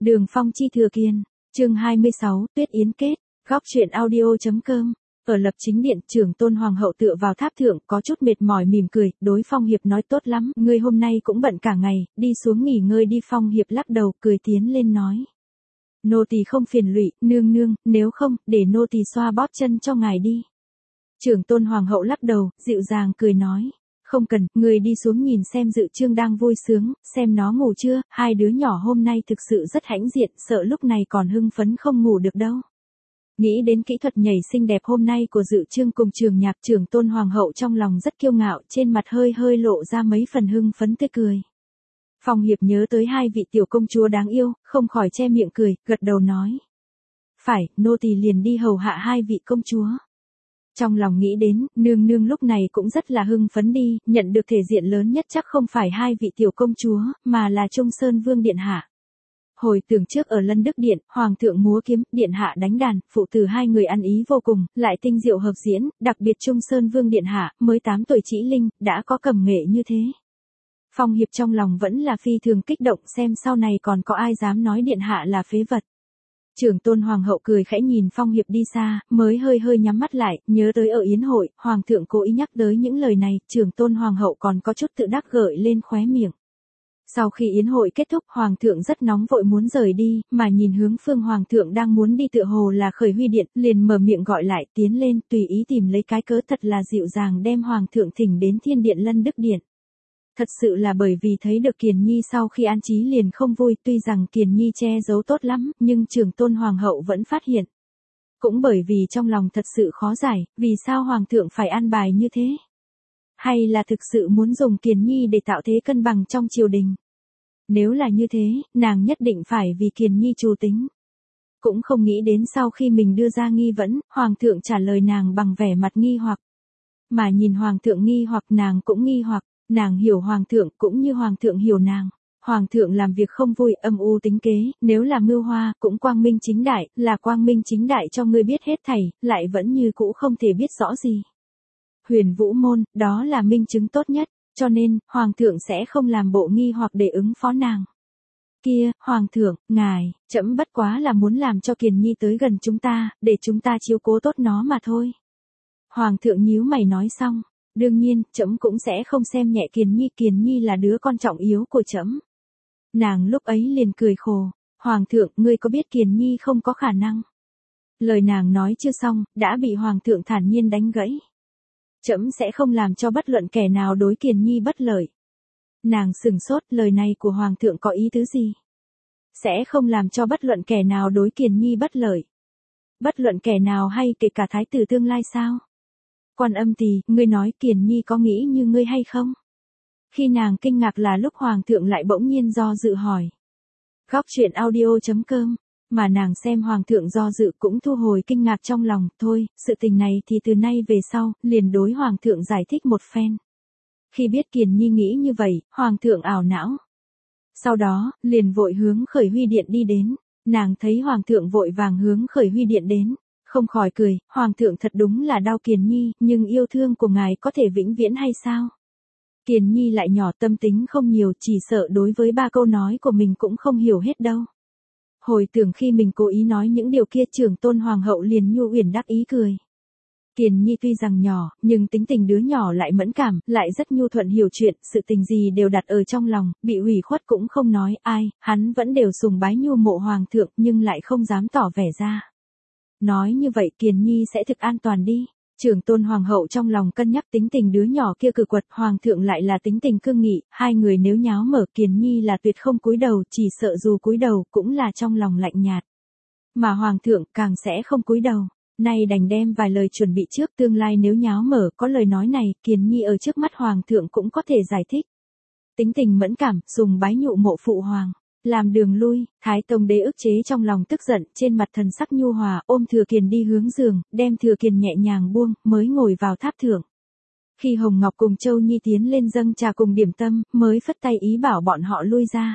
Đường Phong chi thừa kiên, chương 26, Tuyết Yến kết, góc truyện audio.com. Ở Lập Chính Điện, Trưởng Tôn Hoàng hậu tựa vào tháp thượng, có chút mệt mỏi mỉm cười, đối Phong Hiệp nói tốt lắm, ngươi hôm nay cũng bận cả ngày, đi xuống nghỉ ngơi đi. Phong Hiệp lắc đầu, cười tiến lên nói. Nô tỳ không phiền lụy, nương nương, nếu không, để nô tỳ xoa bóp chân cho ngài đi. Trưởng Tôn Hoàng hậu lắc đầu, dịu dàng cười nói. Không cần, người đi xuống nhìn xem Dự Trương đang vui sướng, xem nó ngủ chưa, hai đứa nhỏ hôm nay thực sự rất hãnh diện, sợ lúc này còn hưng phấn không ngủ được đâu. Nghĩ đến kỹ thuật nhảy xinh đẹp hôm nay của Dự Trương cùng Trường Nhạc, Trưởng Tôn Hoàng hậu trong lòng rất kiêu ngạo, trên mặt hơi hơi lộ ra mấy phần hưng phấn tươi cười. Phong Hiệp nhớ tới hai vị tiểu công chúa đáng yêu, không khỏi che miệng cười, gật đầu nói. Phải, nô tỳ liền đi hầu hạ hai vị công chúa. Trong lòng nghĩ đến, nương nương lúc này cũng rất là hưng phấn đi, nhận được thể diện lớn nhất chắc không phải hai vị tiểu công chúa, mà là Trung Sơn Vương Điện Hạ. Hồi tưởng trước ở Lân Đức Điện, Hoàng thượng múa kiếm, Điện Hạ đánh đàn, phụ tử hai người ăn ý vô cùng, lại tinh diệu hợp diễn, đặc biệt Trung Sơn Vương Điện Hạ, mới 8 tuổi chỉ linh, đã có cầm nghệ như thế. Phong Hiệp trong lòng vẫn là phi thường kích động, xem sau này còn có ai dám nói Điện Hạ là phế vật. Trưởng Tôn Hoàng hậu cười khẽ nhìn Phong Hiệp đi xa, mới hơi hơi nhắm mắt lại, nhớ tới ở yến hội, Hoàng thượng cố ý nhắc tới những lời này, Trưởng Tôn Hoàng hậu còn có chút tự đắc gợi lên khóe miệng. Sau khi yến hội kết thúc, Hoàng thượng rất nóng vội muốn rời đi, mà nhìn hướng phương Hoàng thượng đang muốn đi tựa hồ là Khởi Huy Điện, liền mở miệng gọi lại, tiến lên, tùy ý tìm lấy cái cớ thật là dịu dàng đem Hoàng thượng thỉnh đến Thiên Điện Lân Đức Điện. Thật sự là bởi vì thấy được Kiền Nhi sau khi an trí liền không vui, tuy rằng Kiền Nhi che giấu tốt lắm, nhưng Trưởng Tôn Hoàng hậu vẫn phát hiện. Cũng bởi vì trong lòng thật sự khó giải, vì sao Hoàng thượng phải an bài như thế? Hay là thực sự muốn dùng Kiền Nhi để tạo thế cân bằng trong triều đình? Nếu là như thế, nàng nhất định phải vì Kiền Nhi chủ tính. Cũng không nghĩ đến sau khi mình đưa ra nghi vấn, Hoàng thượng trả lời nàng bằng vẻ mặt nghi hoặc. Mà nhìn Hoàng thượng nghi hoặc nàng cũng nghi hoặc. Nàng hiểu Hoàng thượng cũng như Hoàng thượng hiểu nàng. Hoàng thượng làm việc không vui, âm u tính kế, nếu là mưu hoa, cũng quang minh chính đại, là quang minh chính đại cho ngươi biết hết thảy, lại vẫn như cũ không thể biết rõ gì. Huyền Vũ Môn, đó là minh chứng tốt nhất, cho nên, Hoàng thượng sẽ không làm bộ nghi hoặc để ứng phó nàng. Kia, Hoàng thượng, ngài, trẫm bất quá là muốn làm cho Kiền Nhi tới gần chúng ta, để chúng ta chiếu cố tốt nó mà thôi. Hoàng thượng nhíu mày nói xong. Đương nhiên, trẫm cũng sẽ không xem nhẹ Kiền Nhi là đứa con trọng yếu của trẫm. Nàng lúc ấy liền cười khổ, Hoàng thượng, ngươi có biết Kiền Nhi không có khả năng. Lời nàng nói chưa xong, đã bị Hoàng thượng thản nhiên đánh gãy. Trẫm sẽ không làm cho bất luận kẻ nào đối Kiền Nhi bất lợi. Nàng sửng sốt, lời này của Hoàng thượng có ý tứ gì? Sẽ không làm cho bất luận kẻ nào đối Kiền Nhi bất lợi. Bất luận kẻ nào hay kể cả thái tử tương lai sao? Quan Âm Tỳ, ngươi nói Kiền Nhi có nghĩ như ngươi hay không? Khi nàng kinh ngạc là lúc Hoàng thượng lại bỗng nhiên do dự hỏi. Góc truyện audio.com, mà nàng xem Hoàng thượng do dự cũng thu hồi kinh ngạc trong lòng, thôi, sự tình này thì từ nay về sau, liền đối Hoàng thượng giải thích một phen. Khi biết Kiền Nhi nghĩ như vậy, Hoàng thượng ảo não. Sau đó, liền vội hướng Khởi Huy Điện đi đến, nàng thấy Hoàng thượng vội vàng hướng Khởi Huy Điện đến. Không khỏi cười, Hoàng thượng thật đúng là đau Kiền Nhi, nhưng yêu thương của ngài có thể vĩnh viễn hay sao? Kiền Nhi lại nhỏ, tâm tính không nhiều, chỉ sợ đối với 3 câu nói của mình cũng không hiểu hết đâu. Hồi tưởng khi mình cố ý nói những điều kia, Trưởng Tôn Hoàng hậu liền nhu uyển đắc ý cười. Kiền Nhi tuy rằng nhỏ, nhưng tính tình đứa nhỏ lại mẫn cảm, lại rất nhu thuận hiểu chuyện, sự tình gì đều đặt ở trong lòng, bị ủy khuất cũng không nói ai, hắn vẫn đều sùng bái nhu mộ Hoàng thượng nhưng lại không dám tỏ vẻ ra. Nói như vậy Kiền Nhi sẽ thực an toàn đi. Trưởng Tôn Hoàng hậu trong lòng cân nhắc tính tình đứa nhỏ kia cừ quật, Hoàng thượng lại là tính tình cương nghị, hai người nếu nháo mở Kiền Nhi là tuyệt không cúi đầu, chỉ sợ dù cúi đầu cũng là trong lòng lạnh nhạt. Mà Hoàng thượng càng sẽ không cúi đầu. Nay đành đem vài lời chuẩn bị trước, tương lai nếu nháo mở có lời nói này, Kiền Nhi ở trước mắt Hoàng thượng cũng có thể giải thích. Tính tình mẫn cảm, sùng bái nhụ mộ phụ hoàng. Làm đường lui, Thái Tông Đế ức chế trong lòng tức giận, trên mặt thần sắc nhu hòa, ôm Thừa Kiền đi hướng giường, đem Thừa Kiền nhẹ nhàng buông, mới ngồi vào tháp thượng. Khi Hồng Ngọc cùng Châu Nhi tiến lên dâng trà cùng điểm tâm, mới phất tay ý bảo bọn họ lui ra.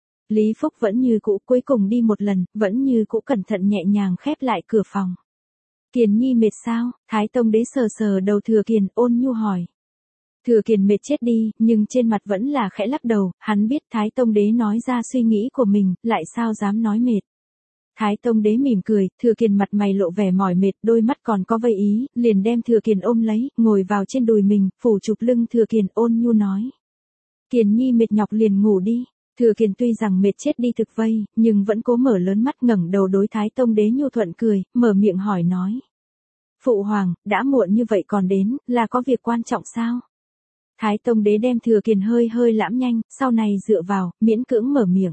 Lý Phúc vẫn như cũ, cuối cùng đi một lần, vẫn như cũ cẩn thận nhẹ nhàng khép lại cửa phòng. Kiền Nhi mệt sao? Thái Tông Đế sờ sờ đầu Thừa Kiền, ôn nhu hỏi. Thừa Kiền mệt chết đi, nhưng trên mặt vẫn là khẽ lắc đầu, hắn biết Thái Tông Đế nói ra suy nghĩ của mình, lại sao dám nói mệt. Thái Tông Đế mỉm cười, Thừa Kiền mặt mày lộ vẻ mỏi mệt, đôi mắt còn có vây ý, liền đem Thừa Kiền ôm lấy, ngồi vào trên đùi mình, phủ chụp lưng Thừa Kiền ôn nhu nói. Kiền nhi mệt nhọc liền ngủ đi. Thừa Kiền tuy rằng mệt chết đi thực vây, nhưng vẫn cố mở lớn mắt ngẩng đầu đối Thái Tông Đế nhu thuận cười, mở miệng hỏi nói. Phụ hoàng, đã muộn như vậy còn đến, là có việc quan trọng sao? Thái Tông Đế đem Thừa Kiền hơi hơi lãm nhanh, sau này dựa vào, miễn cưỡng mở miệng.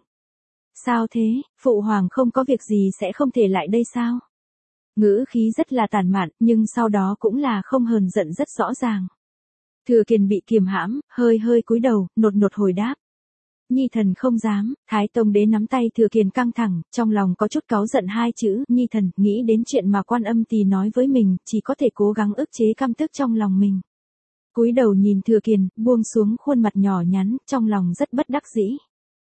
Sao thế, phụ hoàng không có việc gì sẽ không thể lại đây sao? Ngữ khí rất là tàn mạn, nhưng sau đó cũng là không hờn giận rất rõ ràng. Thừa Kiền bị kiềm hãm, hơi hơi cúi đầu, nột nột hồi đáp. Nhi thần không dám. Thái Tông Đế nắm tay Thừa Kiền căng thẳng, trong lòng có chút cáu giận hai chữ, Nhi thần, nghĩ đến chuyện mà Quan Âm Tỳ nói với mình, chỉ có thể cố gắng ức chế căm tức trong lòng mình. Cúi đầu nhìn Thừa Kiền, buông xuống khuôn mặt nhỏ nhắn, trong lòng rất bất đắc dĩ.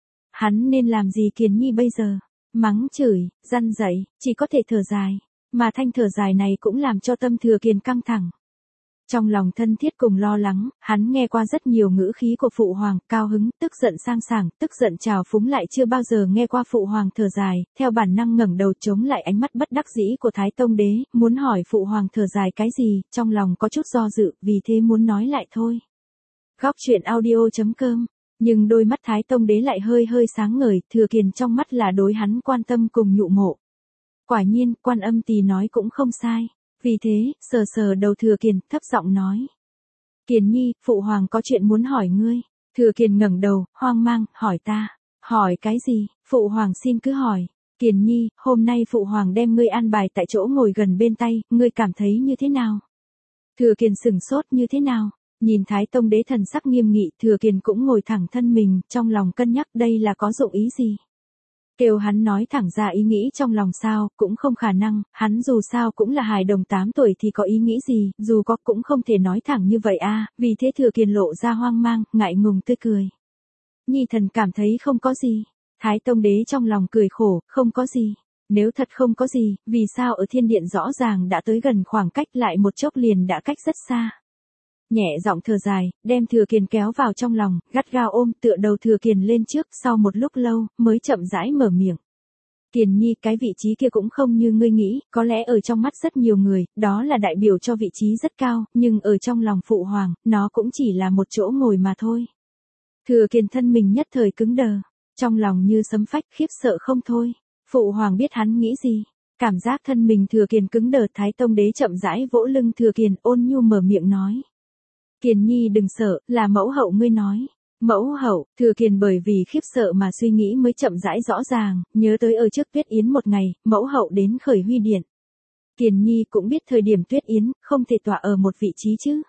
Hắn nên làm gì Kiền nhi bây giờ? Mắng chửi, răn dạy, chỉ có thể thở dài. Mà thanh thở dài này cũng làm cho tâm Thừa Kiền căng thẳng. Trong lòng thân thiết cùng lo lắng, hắn nghe qua rất nhiều ngữ khí của phụ hoàng, cao hứng, tức giận sang sảng, tức giận trào phúng lại chưa bao giờ nghe qua phụ hoàng thở dài, theo bản năng ngẩng đầu chống lại ánh mắt bất đắc dĩ của Thái Tông Đế, muốn hỏi phụ hoàng thở dài cái gì, trong lòng có chút do dự, vì thế muốn nói lại thôi. Góc truyện audio.com. Nhưng đôi mắt Thái Tông Đế lại hơi hơi sáng ngời, Thừa Kiền trong mắt là đối hắn quan tâm cùng nhụ mộ. Quả nhiên, Quan Âm Tỳ nói cũng không sai. Vì thế, sờ sờ đầu Thừa Kiền, thấp giọng nói. Kiền nhi, phụ hoàng có chuyện muốn hỏi ngươi. Thừa Kiền ngẩng đầu, hoang mang, hỏi ta. Hỏi cái gì, phụ hoàng xin cứ hỏi. Kiền nhi, hôm nay phụ hoàng đem ngươi an bài tại chỗ ngồi gần bên tay, ngươi cảm thấy như thế nào? Thừa Kiền sửng sốt như thế nào? Nhìn Thái Tông Đế thần sắc nghiêm nghị, Thừa Kiền cũng ngồi thẳng thân mình, trong lòng cân nhắc đây là có dụng ý gì. Kêu hắn nói thẳng ra ý nghĩ trong lòng sao, cũng không khả năng, hắn dù sao cũng là hài đồng 8 tuổi thì có ý nghĩ gì, dù có cũng không thể nói thẳng như vậy a. Vì thế Thừa Kiền lộ ra hoang mang, ngại ngùng tươi cười. Nhi thần cảm thấy không có gì. Thái Tông Đế trong lòng cười khổ, không có gì. Nếu thật không có gì, vì sao ở thiên điện rõ ràng đã tới gần khoảng cách lại một chốc liền đã cách rất xa. Nhẹ giọng thở dài, đem Thừa Kiền kéo vào trong lòng, gắt gao ôm tựa đầu Thừa Kiền lên trước, sau một lúc lâu, mới chậm rãi mở miệng. Kiền nhi, cái vị trí kia cũng không như ngươi nghĩ, có lẽ ở trong mắt rất nhiều người, đó là đại biểu cho vị trí rất cao, nhưng ở trong lòng phụ hoàng, nó cũng chỉ là một chỗ ngồi mà thôi. Thừa Kiền thân mình nhất thời cứng đờ, trong lòng như sấm phách, khiếp sợ không thôi. Phụ hoàng biết hắn nghĩ gì. Cảm giác thân mình Thừa Kiền cứng đờ, Thái Tông Đế chậm rãi vỗ lưng Thừa Kiền, ôn nhu mở miệng nói. Kiền nhi đừng sợ, là mẫu hậu ngươi nói. Mẫu hậu, Thừa Kiền bởi vì khiếp sợ mà suy nghĩ mới chậm rãi rõ ràng, nhớ tới ở trước Tuyết Yến một ngày, mẫu hậu đến khởi huy điện. Kiền nhi cũng biết thời điểm Tuyết Yến, không thể tọa ở một vị trí chứ.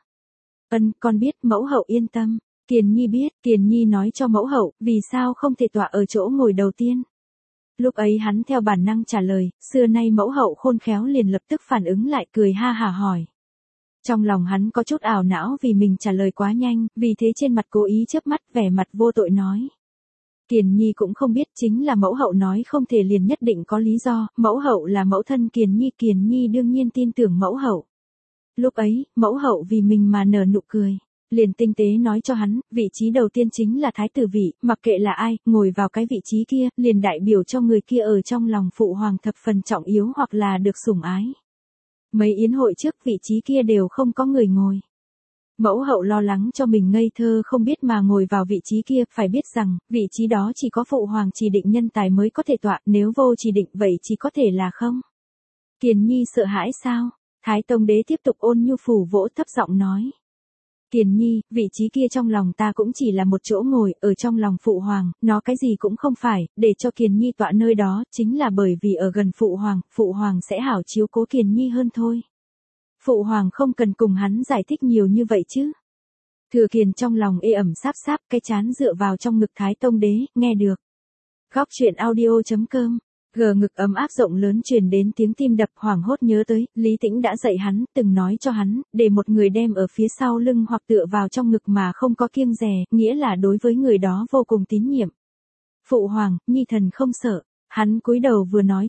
Con biết, mẫu hậu yên tâm. Kiền nhi biết, Kiền nhi nói cho mẫu hậu, vì sao không thể tọa ở chỗ ngồi đầu tiên. Lúc ấy hắn theo bản năng trả lời, xưa nay mẫu hậu khôn khéo liền lập tức phản ứng lại cười ha hả hỏi. Trong lòng hắn có chút ảo não vì mình trả lời quá nhanh, vì thế trên mặt cố ý chớp mắt vẻ mặt vô tội nói. Kiền nhi cũng không biết chính là mẫu hậu nói không thể liền nhất định có lý do, mẫu hậu là mẫu thân Kiền nhi đương nhiên tin tưởng mẫu hậu. Lúc ấy, mẫu hậu vì mình mà nở nụ cười. Liền tinh tế nói cho hắn, vị trí đầu tiên chính là thái tử vị, mặc kệ là ai, ngồi vào cái vị trí kia, liền đại biểu cho người kia ở trong lòng phụ hoàng thập phần trọng yếu hoặc là được sủng ái. Mấy yến hội trước vị trí kia đều không có người ngồi. Mẫu hậu lo lắng cho mình ngây thơ không biết mà ngồi vào vị trí kia, phải biết rằng, vị trí đó chỉ có phụ hoàng chỉ định nhân tài mới có thể tọa, nếu vô chỉ định vậy chỉ có thể là không. Kiền nhi sợ hãi sao? Thái Tông Đế tiếp tục ôn nhu phủ vỗ thấp giọng nói. Kiền nhi, vị trí kia trong lòng ta cũng chỉ là một chỗ ngồi, ở trong lòng phụ hoàng, nó cái gì cũng không phải, để cho Kiền nhi tọa nơi đó, chính là bởi vì ở gần phụ hoàng sẽ hảo chiếu cố Kiền nhi hơn thôi. Phụ hoàng không cần cùng hắn giải thích nhiều như vậy chứ. Thừa Kiền trong lòng ê ẩm sáp sáp, cái chán dựa vào trong ngực Thái Tông Đế, nghe được. Góc truyện audio.com. Gờ ngực ấm áp rộng lớn truyền đến tiếng tim đập, hoảng hốt nhớ tới, Lý Tĩnh đã dạy hắn, từng nói cho hắn, để một người đem ở phía sau lưng hoặc tựa vào trong ngực mà không có kiêng dè, nghĩa là đối với người đó vô cùng tín nhiệm. Phụ hoàng, nhi thần không sợ, hắn cúi đầu vừa nói trước,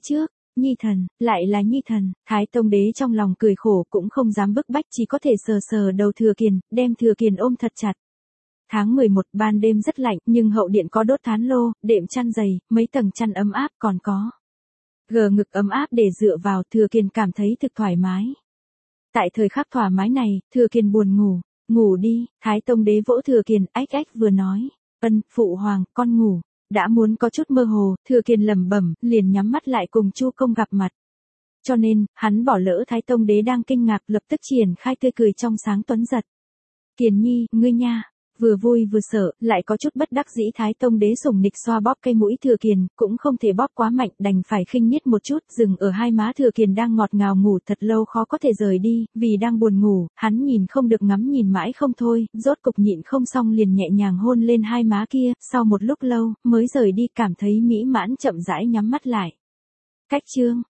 Nhi thần, lại là Nhi thần, Thái Tông đế trong lòng cười khổ cũng không dám bức bách, chỉ có thể sờ sờ đầu Thừa Kiền, đem Thừa Kiền ôm thật chặt. Tháng 11 ban đêm rất lạnh, nhưng hậu điện có đốt thán lô, đệm chăn dày, mấy tầng chăn ấm áp còn có. Gờ ngực ấm áp để dựa vào, Thừa Kiền cảm thấy thực thoải mái. Tại thời khắc thoải mái này, Thừa Kiền buồn ngủ, ngủ đi, Thái Tông đế vỗ Thừa Kiền, ách vừa nói, phụ hoàng, con ngủ. Đã muốn có chút mơ hồ, Thừa Kiền lẩm bẩm, liền nhắm mắt lại cùng Chu công gặp mặt. Cho nên, hắn bỏ lỡ Thái Tông đế đang kinh ngạc, lập tức triển khai tươi cười trong sáng tuấn giật. Kiền nhi, ngươi nha. Vừa vui vừa sợ, lại có chút bất đắc dĩ. Thái Tông đế sủng nịch xoa bóp cây mũi Thừa Kiền, cũng không thể bóp quá mạnh, đành phải khinh miết một chút, dừng ở hai má Thừa Kiền đang ngọt ngào ngủ thật lâu khó có thể rời đi, vì đang buồn ngủ, hắn nhìn không được ngắm nhìn mãi không thôi, rốt cục nhịn không xong liền nhẹ nhàng hôn lên hai má kia, sau một lúc lâu, mới rời đi, cảm thấy mỹ mãn chậm rãi nhắm mắt lại. Cách chương